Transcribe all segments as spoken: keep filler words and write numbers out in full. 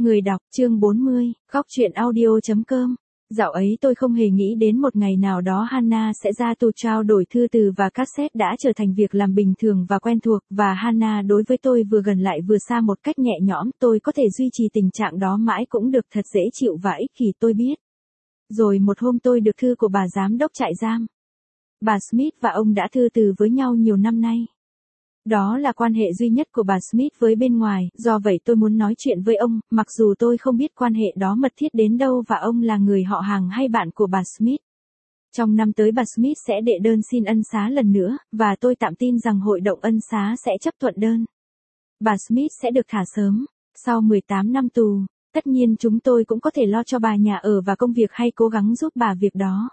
Người đọc, chương bốn mươi, góc truyện audio chấm com. Dạo ấy tôi không hề nghĩ đến một ngày nào đó Hannah sẽ ra tù trao đổi thư từ và cassette đã trở thành việc làm bình thường và quen thuộc, và Hannah đối với tôi vừa gần lại vừa xa một cách nhẹ nhõm, tôi có thể duy trì tình trạng đó mãi cũng được, thật dễ chịu và ích kỷ tôi biết. Rồi một hôm tôi được thư của bà giám đốc trại giam. Bà Smith và ông đã thư từ với nhau nhiều năm nay. Đó là quan hệ duy nhất của bà Smith với bên ngoài, do vậy tôi muốn nói chuyện với ông, mặc dù tôi không biết quan hệ đó mật thiết đến đâu và ông là người họ hàng hay bạn của bà Smith. Trong năm tới bà Smith sẽ đệ đơn xin ân xá lần nữa, và tôi tạm tin rằng hội đồng ân xá sẽ chấp thuận đơn. Bà Smith sẽ được thả sớm, sau mười tám năm tù, tất nhiên chúng tôi cũng có thể lo cho bà nhà ở và công việc hay cố gắng giúp bà việc đó.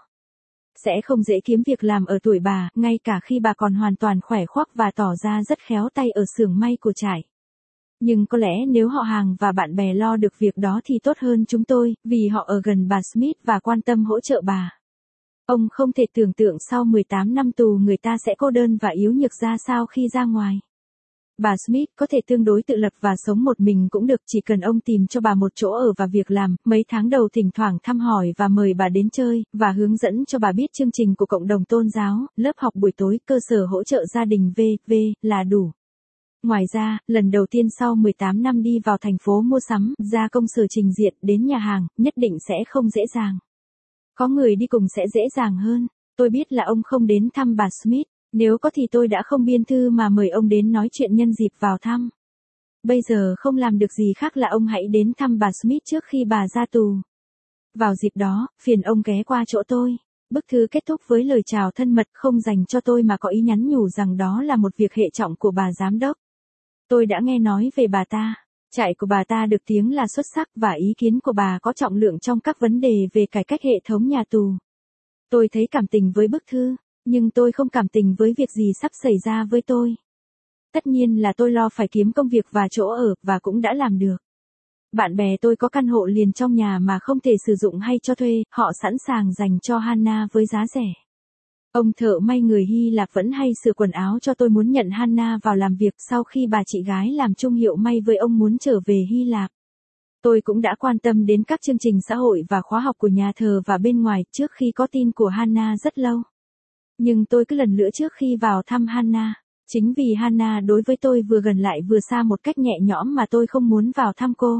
Sẽ không dễ kiếm việc làm ở tuổi bà, ngay cả khi bà còn hoàn toàn khỏe khoắc và tỏ ra rất khéo tay ở xưởng may của trại. Nhưng có lẽ nếu họ hàng và bạn bè lo được việc đó thì tốt hơn chúng tôi, vì họ ở gần bà Smith và quan tâm hỗ trợ bà. Ông không thể tưởng tượng sau mười tám năm tù người ta sẽ cô đơn và yếu nhược ra sao khi ra ngoài. Bà Smith có thể tương đối tự lập và sống một mình cũng được, chỉ cần ông tìm cho bà một chỗ ở và việc làm, mấy tháng đầu thỉnh thoảng thăm hỏi và mời bà đến chơi, và hướng dẫn cho bà biết chương trình của cộng đồng tôn giáo, lớp học buổi tối, cơ sở hỗ trợ gia đình vân vân là đủ. Ngoài ra, lần đầu tiên sau mười tám năm đi vào thành phố mua sắm, ra công sở trình diện, đến nhà hàng, nhất định sẽ không dễ dàng. Có người đi cùng sẽ dễ dàng hơn. Tôi biết là ông không đến thăm bà Smith. Nếu có thì tôi đã không biên thư mà mời ông đến nói chuyện nhân dịp vào thăm. Bây giờ không làm được gì khác là ông hãy đến thăm bà Smith trước khi bà ra tù. Vào dịp đó, phiền ông ghé qua chỗ tôi. Bức thư kết thúc với lời chào thân mật, không dành cho tôi mà có ý nhắn nhủ rằng đó là một việc hệ trọng của bà giám đốc. Tôi đã nghe nói về bà ta. Trại của bà ta được tiếng là xuất sắc và ý kiến của bà có trọng lượng trong các vấn đề về cải cách hệ thống nhà tù. Tôi thấy cảm tình với bức thư. Nhưng tôi không cảm tình với việc gì sắp xảy ra với tôi. Tất nhiên là tôi lo phải kiếm công việc và chỗ ở, và cũng đã làm được. Bạn bè tôi có căn hộ liền trong nhà mà không thể sử dụng hay cho thuê, họ sẵn sàng dành cho Hannah với giá rẻ. Ông thợ may người Hy Lạp vẫn hay sửa quần áo cho tôi muốn nhận Hannah vào làm việc sau khi bà chị gái làm chung hiệu may với ông muốn trở về Hy Lạp. Tôi cũng đã quan tâm đến các chương trình xã hội và khóa học của nhà thờ và bên ngoài trước khi có tin của Hannah rất lâu. Nhưng tôi cứ lần nữa trước khi vào thăm Hannah. Chính vì Hannah đối với tôi vừa gần lại vừa xa một cách nhẹ nhõm mà tôi không muốn vào thăm cô.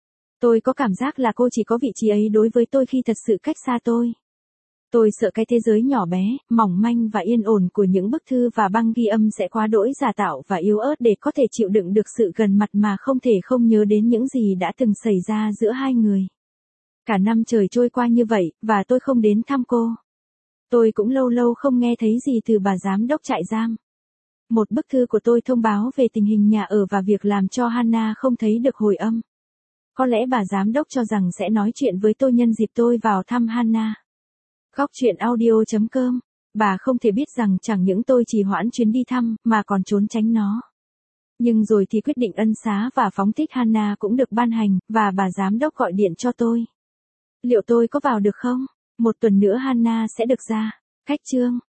Tôi có cảm giác là cô chỉ có vị trí ấy đối với tôi khi thật sự cách xa tôi. Tôi sợ cái thế giới nhỏ bé, mỏng manh và yên ổn của những bức thư và băng ghi âm sẽ quá đỗi giả tạo và yếu ớt để có thể chịu đựng được sự gần mặt mà không thể không nhớ đến những gì đã từng xảy ra giữa hai người. Cả năm trời trôi qua như vậy, và tôi không đến thăm cô. Tôi cũng lâu lâu không nghe thấy gì từ bà giám đốc trại giam. Một bức thư của tôi thông báo về tình hình nhà ở và việc làm cho Hannah không thấy được hồi âm. Có lẽ bà giám đốc cho rằng sẽ nói chuyện với tôi nhân dịp tôi vào thăm Hannah. Góc truyện audio chấm com. Bà không thể biết rằng chẳng những tôi trì hoãn chuyến đi thăm, mà còn trốn tránh nó. Nhưng rồi thì quyết định ân xá và phóng thích Hannah cũng được ban hành, và bà giám đốc gọi điện cho tôi. Liệu tôi có vào được không? Một tuần nữa Hannah sẽ được ra. Cách chương.